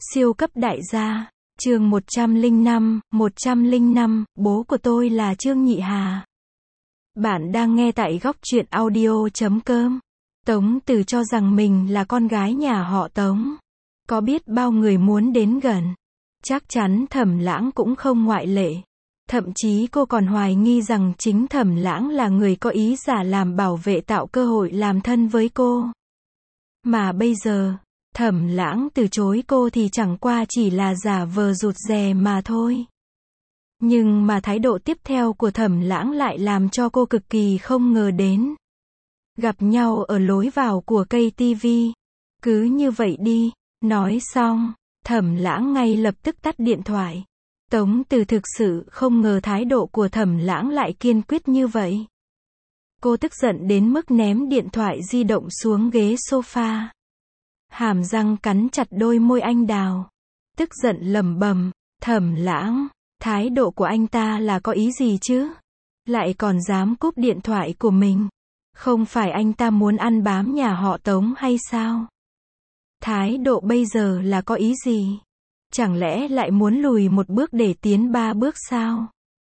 Siêu cấp đại gia, chương 105, bố của tôi là Trương Nhị Hà. Bạn đang nghe tại góc truyện audio.com. Tống Từ cho rằng mình là con gái nhà họ Tống. Có biết bao người muốn đến gần. Chắc chắn Thẩm Lãng cũng không ngoại lệ. Thậm chí cô còn hoài nghi rằng chính Thẩm Lãng là người có ý giả làm bảo vệ tạo cơ hội làm thân với cô. Mà bây giờ, Thẩm Lãng từ chối cô thì chẳng qua chỉ là giả vờ rụt rè mà thôi. Nhưng mà thái độ tiếp theo của Thẩm Lãng lại làm cho cô cực kỳ không ngờ đến. Gặp nhau ở lối vào của cây tivi. Cứ như vậy đi, nói xong, Thẩm Lãng ngay lập tức tắt điện thoại. Tống Từ thực sự không ngờ thái độ của Thẩm Lãng lại kiên quyết như vậy. Cô tức giận đến mức ném điện thoại di động xuống ghế sofa. Hàm răng cắn chặt đôi môi anh đào. Tức giận lẩm bẩm, Thẩm Lãng, thái độ của anh ta là có ý gì chứ? Lại còn dám cúp điện thoại của mình. Không phải anh ta muốn ăn bám nhà họ Tống hay sao? Thái độ bây giờ là có ý gì? Chẳng lẽ lại muốn lùi một bước để tiến 3 bước sao?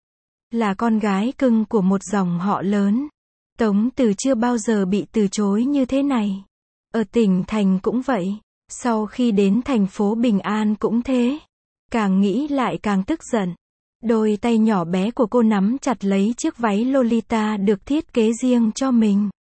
Là con gái cưng của một dòng họ lớn. Tống Từ chưa bao giờ bị từ chối như thế này. Ở tỉnh thành cũng vậy. Sau khi đến thành phố Bình An cũng thế. Càng nghĩ lại càng tức giận. Đôi tay nhỏ bé của cô nắm chặt lấy chiếc váy Lolita được thiết kế riêng cho mình.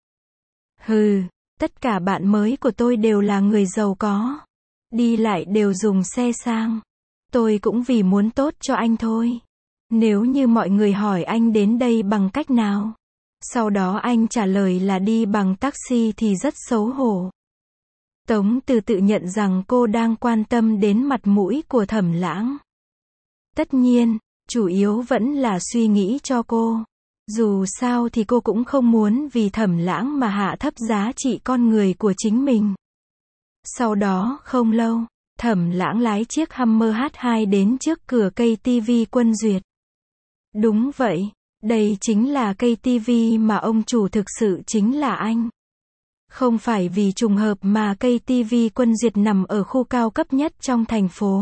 Hừ, tất cả bạn mới của tôi đều là người giàu có. Đi lại đều dùng xe sang. Tôi cũng vì muốn tốt cho anh thôi. Nếu như mọi người hỏi anh đến đây bằng cách nào, sau đó anh trả lời là đi bằng taxi thì rất xấu hổ. Tống Từ tự nhận rằng cô đang quan tâm đến mặt mũi của Thẩm Lãng. Tất nhiên, chủ yếu vẫn là suy nghĩ cho cô. Dù sao thì cô cũng không muốn vì Thẩm Lãng mà hạ thấp giá trị con người của chính mình. Sau đó, không lâu, Thẩm Lãng lái chiếc Hummer H2 đến trước cửa cây tivi Quân Duyệt. Đúng vậy, đây chính là cây tivi mà ông chủ thực sự chính là anh. Không phải vì trùng hợp mà cây tivi Quân Duyệt nằm ở khu cao cấp nhất trong thành phố.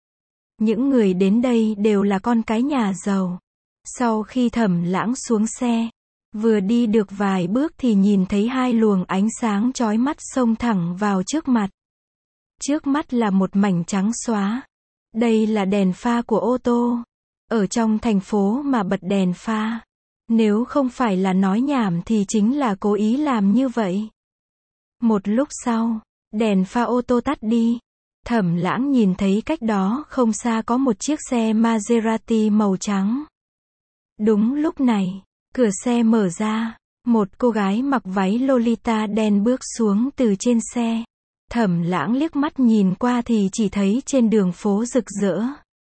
Những người đến đây đều là con cái nhà giàu. Sau khi Thẩm Lãng xuống xe, vừa đi được vài bước thì nhìn thấy hai luồng ánh sáng chói mắt xông thẳng vào trước mặt. Trước mắt là một mảnh trắng xóa. Đây là đèn pha của ô tô. Ở trong thành phố mà bật đèn pha. Nếu không phải là nói nhảm thì chính là cố ý làm như vậy. Một lúc sau, đèn pha ô tô tắt đi. Thẩm Lãng nhìn thấy cách đó không xa có một chiếc xe Maserati màu trắng. Đúng lúc này, cửa xe mở ra. Một cô gái mặc váy Lolita đen bước xuống từ trên xe. Thẩm Lãng liếc mắt nhìn qua thì chỉ thấy trên đường phố rực rỡ.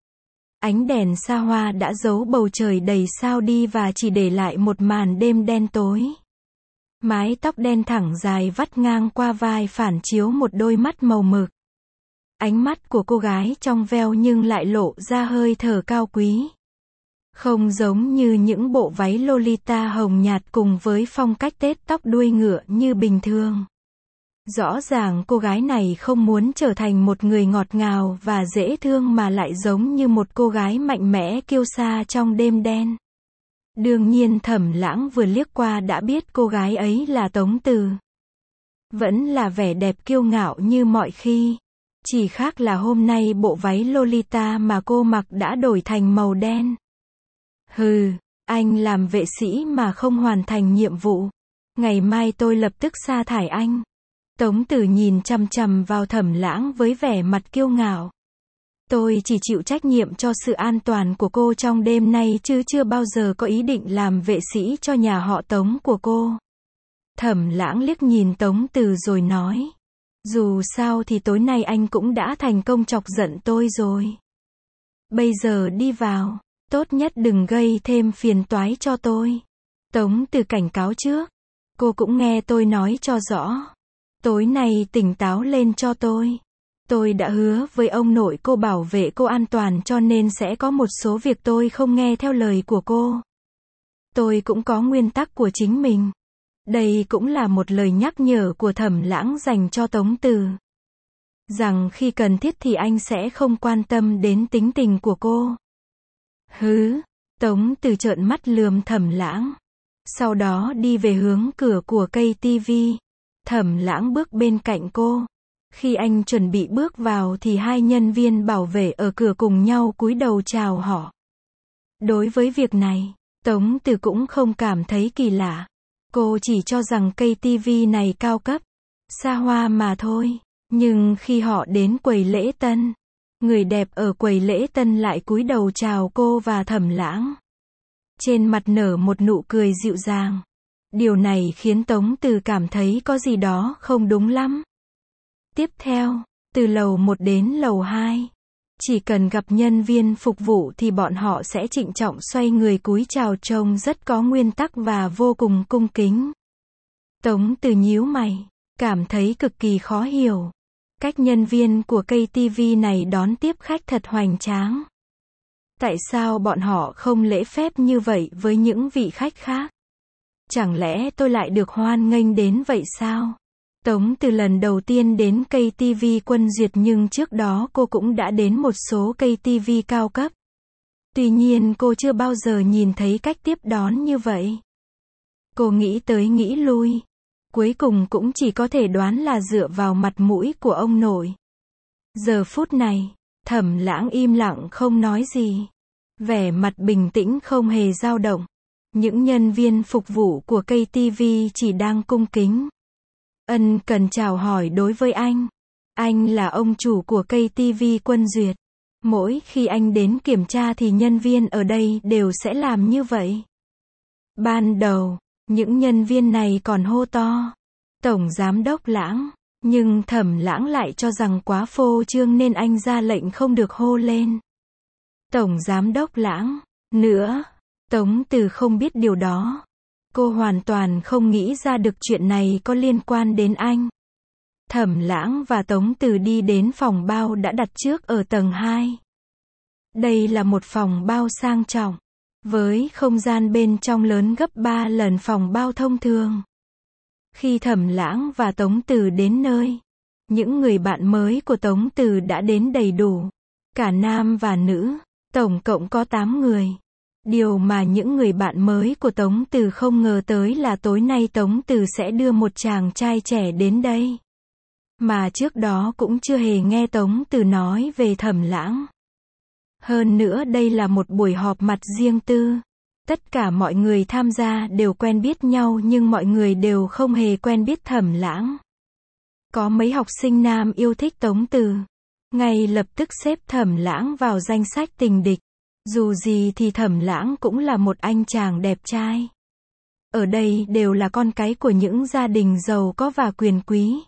Ánh đèn xa hoa đã giấu bầu trời đầy sao đi và chỉ để lại một màn đêm đen tối. Mái tóc đen thẳng dài vắt ngang qua vai phản chiếu một đôi mắt màu mực. Ánh mắt của cô gái trong veo nhưng lại lộ ra hơi thở cao quý. Không giống như những bộ váy Lolita hồng nhạt cùng với phong cách tết tóc đuôi ngựa như bình thường. Rõ ràng cô gái này không muốn trở thành một người ngọt ngào và dễ thương mà lại giống như một cô gái mạnh mẽ kiêu sa trong đêm đen. Đương nhiên Thẩm Lãng vừa liếc qua đã biết cô gái ấy là Tống Từ. Vẫn là vẻ đẹp kiêu ngạo như mọi khi. Chỉ khác là hôm nay bộ váy Lolita mà cô mặc đã đổi thành màu đen. Hừ, anh làm vệ sĩ mà không hoàn thành nhiệm vụ. Ngày mai tôi lập tức sa thải anh. Tống Từ nhìn chằm chằm vào Thẩm Lãng với vẻ mặt kiêu ngạo. Tôi chỉ chịu trách nhiệm cho sự an toàn của cô trong đêm nay chứ chưa bao giờ có ý định làm vệ sĩ cho nhà họ Tống của cô. Thẩm Lãng liếc nhìn Tống Từ rồi nói. Dù sao thì tối nay anh cũng đã thành công chọc giận tôi rồi. Bây giờ đi vào, tốt nhất đừng gây thêm phiền toái cho tôi. Tống Từ cảnh cáo trước. Cô cũng nghe tôi nói cho rõ. Tối nay tỉnh táo lên cho tôi. Tôi đã hứa với ông nội cô bảo vệ cô an toàn cho nên sẽ có một số việc tôi không nghe theo lời của cô. Tôi cũng có nguyên tắc của chính mình. Đây cũng là một lời nhắc nhở của Thẩm Lãng dành cho Tống Từ. rằng khi cần thiết thì anh sẽ không quan tâm đến tính tình của cô. Hứ, Tống Từ trợn mắt lườm Thẩm Lãng. Sau đó đi về hướng cửa của cây tivi. Thẩm Lãng bước bên cạnh cô. Khi anh chuẩn bị bước vào thì hai nhân viên bảo vệ ở cửa cùng nhau cúi đầu chào họ. Đối với việc này, Tống Từ cũng không cảm thấy kỳ lạ. Cô chỉ cho rằng cây tivi này cao cấp, xa hoa mà thôi. Nhưng khi họ đến quầy lễ tân, người đẹp ở quầy lễ tân lại cúi đầu chào cô và Thẩm Lãng. Trên mặt nở một nụ cười dịu dàng. Điều này khiến Tống Từ cảm thấy có gì đó không đúng lắm. Tiếp theo, từ lầu 1 đến lầu 2, chỉ cần gặp nhân viên phục vụ thì bọn họ sẽ trịnh trọng xoay người cúi chào, trông rất có nguyên tắc và vô cùng cung kính. Tống Từ nhíu mày, cảm thấy cực kỳ khó hiểu. Cách nhân viên của cây tivi này đón tiếp khách thật hoành tráng. Tại sao bọn họ không lễ phép như vậy với những vị khách khác? Chẳng lẽ tôi lại được hoan nghênh đến vậy sao? Tống Từ lần đầu tiên đến cây tivi Quân Duyệt, nhưng trước đó cô cũng đã đến một số cây tivi cao cấp. Tuy nhiên cô chưa bao giờ nhìn thấy cách tiếp đón như vậy. Cô nghĩ tới nghĩ lui. Cuối cùng cũng chỉ có thể đoán là dựa vào mặt mũi của ông nội. Giờ phút này, Thẩm Lãng im lặng không nói gì. Vẻ mặt bình tĩnh không hề dao động. Những nhân viên phục vụ của cây tivi chỉ đang cung kính ân cần chào hỏi đối với anh. Anh là ông chủ của cây tivi Quân Duyệt. Mỗi khi anh đến kiểm tra thì nhân viên ở đây đều sẽ làm như vậy. Ban đầu, những nhân viên này còn hô to Tổng Giám đốc Lãng, nhưng Thẩm Lãng lại cho rằng quá phô trương nên anh ra lệnh không được hô lên Tổng Giám đốc Lãng nữa. Tống Từ không biết điều đó. Cô hoàn toàn không nghĩ ra được chuyện này có liên quan đến anh. Thẩm Lãng và Tống Từ đi đến phòng bao đã đặt trước ở tầng 2. Đây là một phòng bao sang trọng, với không gian bên trong lớn gấp 3 lần phòng bao thông thường. Khi Thẩm Lãng và Tống Từ đến nơi, những người bạn mới của Tống Từ đã đến đầy đủ, cả nam và nữ, tổng cộng có 8 người. Điều mà những người bạn mới của Tống Từ không ngờ tới là tối nay Tống Từ sẽ đưa một chàng trai trẻ đến đây. Mà trước đó cũng chưa hề nghe Tống Từ nói về Thẩm Lãng. Hơn nữa đây là một buổi họp mặt riêng tư. Tất cả mọi người tham gia đều quen biết nhau nhưng mọi người đều không hề quen biết Thẩm Lãng. Có mấy học sinh nam yêu thích Tống Từ, ngay lập tức xếp Thẩm Lãng vào danh sách tình địch. Dù gì thì Thẩm Lãng cũng là một anh chàng đẹp trai. Ở đây đều là con cái của những gia đình giàu có và quyền quý.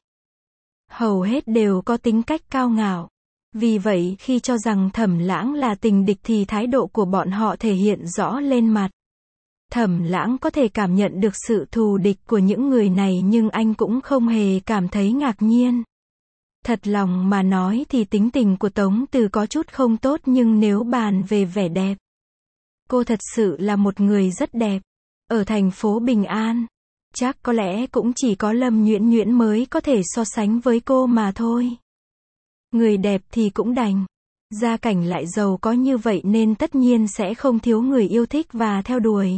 Hầu hết đều có tính cách cao ngạo. Vì vậy khi cho rằng Thẩm Lãng là tình địch thì thái độ của bọn họ thể hiện rõ lên mặt. Thẩm Lãng có thể cảm nhận được sự thù địch của những người này nhưng anh cũng không hề cảm thấy ngạc nhiên. Thật lòng mà nói thì tính tình của Tống Từ có chút không tốt, nhưng nếu bàn về vẻ đẹp, cô thật sự là một người rất đẹp. Ở thành phố Bình An, chắc có lẽ cũng chỉ có Lâm Nhuyễn Nhuyễn mới có thể so sánh với cô mà thôi. Người đẹp thì cũng đành. Gia cảnh lại giàu có như vậy nên tất nhiên sẽ không thiếu người yêu thích và theo đuổi.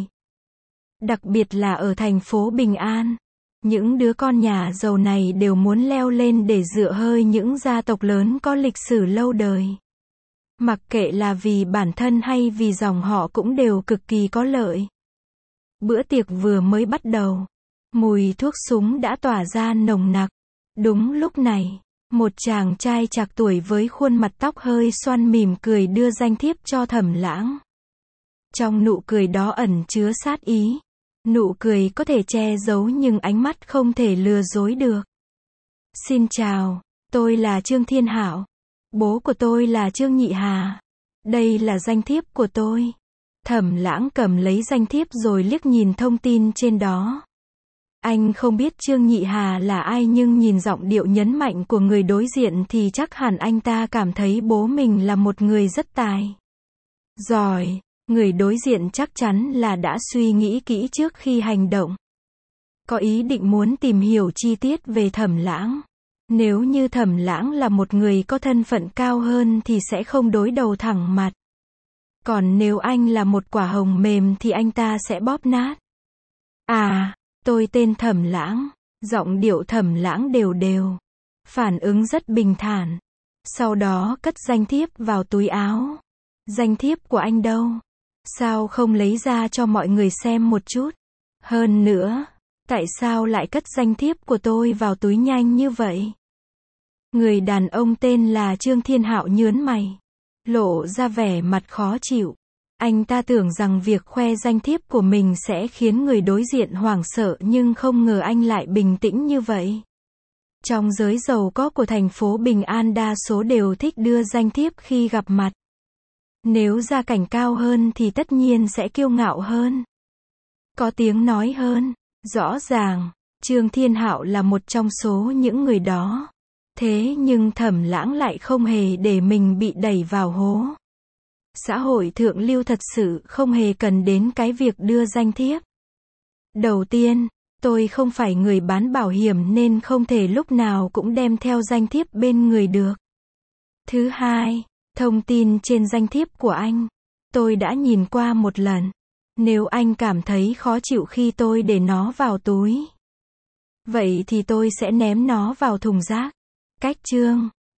Đặc biệt là ở thành phố Bình An. Những đứa con nhà giàu này đều muốn leo lên để dựa hơi những gia tộc lớn có lịch sử lâu đời. Mặc kệ là vì bản thân hay vì dòng họ cũng đều cực kỳ có lợi. Bữa tiệc vừa mới bắt đầu, mùi thuốc súng đã tỏa ra nồng nặc. Đúng lúc này, một chàng trai trạc tuổi với khuôn mặt tóc hơi xoăn mỉm cười đưa danh thiếp cho Thẩm Lãng. Trong nụ cười đó ẩn chứa sát ý. Nụ cười có thể che giấu nhưng ánh mắt không thể lừa dối được. Xin chào, tôi là Trương Thiên Hạo. Bố của tôi là Trương Nhị Hà. Đây là danh thiếp của tôi. Thẩm Lãng cầm lấy danh thiếp rồi liếc nhìn thông tin trên đó. Anh không biết Trương Nhị Hà là ai nhưng nhìn giọng điệu nhấn mạnh của người đối diện thì chắc hẳn anh ta cảm thấy bố mình là một người rất tài giỏi. Người đối diện chắc chắn là đã suy nghĩ kỹ trước khi hành động. Có ý định muốn tìm hiểu chi tiết về Thẩm Lãng. Nếu như Thẩm Lãng là một người có thân phận cao hơn thì sẽ không đối đầu thẳng mặt. Còn nếu anh là một quả hồng mềm thì anh ta sẽ bóp nát. À, tôi tên Thẩm Lãng. Giọng điệu Thẩm Lãng đều đều. Phản ứng rất bình thản. Sau đó cất danh thiếp vào túi áo. Danh thiếp của anh đâu? Sao không lấy ra cho mọi người xem một chút? Hơn nữa, tại sao lại cất danh thiếp của tôi vào túi nhanh như vậy? Người đàn ông tên là Trương Thiên Hạo nhớn mày, lộ ra vẻ mặt khó chịu. Anh ta tưởng rằng việc khoe danh thiếp của mình sẽ khiến người đối diện hoảng sợ nhưng không ngờ anh lại bình tĩnh như vậy. Trong giới giàu có của thành phố Bình An đa số đều thích đưa danh thiếp khi gặp mặt. Nếu gia cảnh cao hơn thì tất nhiên sẽ kiêu ngạo hơn. Có tiếng nói hơn. Rõ ràng, Trương Thiên Hạo là một trong số những người đó. Thế nhưng Thẩm Lãng lại không hề để mình bị đẩy vào hố. Xã hội thượng lưu thật sự không hề cần đến cái việc đưa danh thiếp. Đầu tiên, tôi không phải người bán bảo hiểm nên không thể lúc nào cũng đem theo danh thiếp bên người được. Thứ hai, thông tin trên danh thiếp của anh, tôi đã nhìn qua một lần. Nếu anh cảm thấy khó chịu khi tôi để nó vào túi, vậy thì tôi sẽ ném nó vào thùng rác. Cách chương